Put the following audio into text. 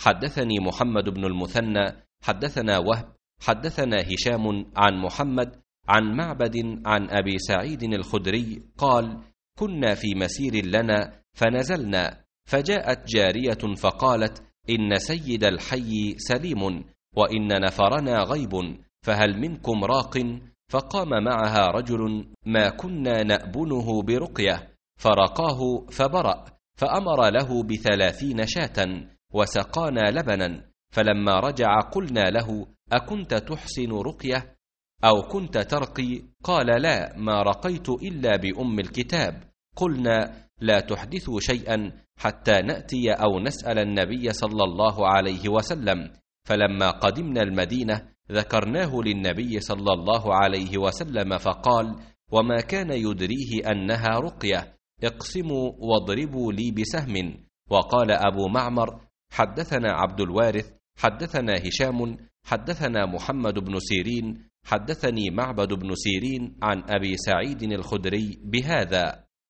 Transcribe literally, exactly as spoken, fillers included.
حدثني محمد بن المثنى حدثنا وهب حدثنا هشام عن محمد عن معبد عن أبي سعيد الخدري قال: كنا في مسير لنا فنزلنا، فجاءت جارية فقالت: إن سيد الحي سليم، وإن نفرنا غيب، فهل منكم راق؟ فقام معها رجل ما كنا نأبنه برقية، فرقاه فبرأ، فأمر له بثلاثين شاة وسقانا لبنا. فلما رجع قلنا له: أكنت تحسن رقية أو كنت ترقي؟ قال: لا، ما رقيت إلا بأم الكتاب. قلنا: لا تحدثوا شيئا حتى نأتي أو نسأل النبي صلى الله عليه وسلم. فلما قدمنا المدينة ذكرناه للنبي صلى الله عليه وسلم، فقال: وما كان يدريه أنها رقية، اقسموا واضربوا لي بسهم. وقال أبو معمر: حدثنا عبد الوارث حدثنا هشام حدثنا محمد بن سيرين حدثني معبد بن سيرين عن أبي سعيد الخدري بهذا.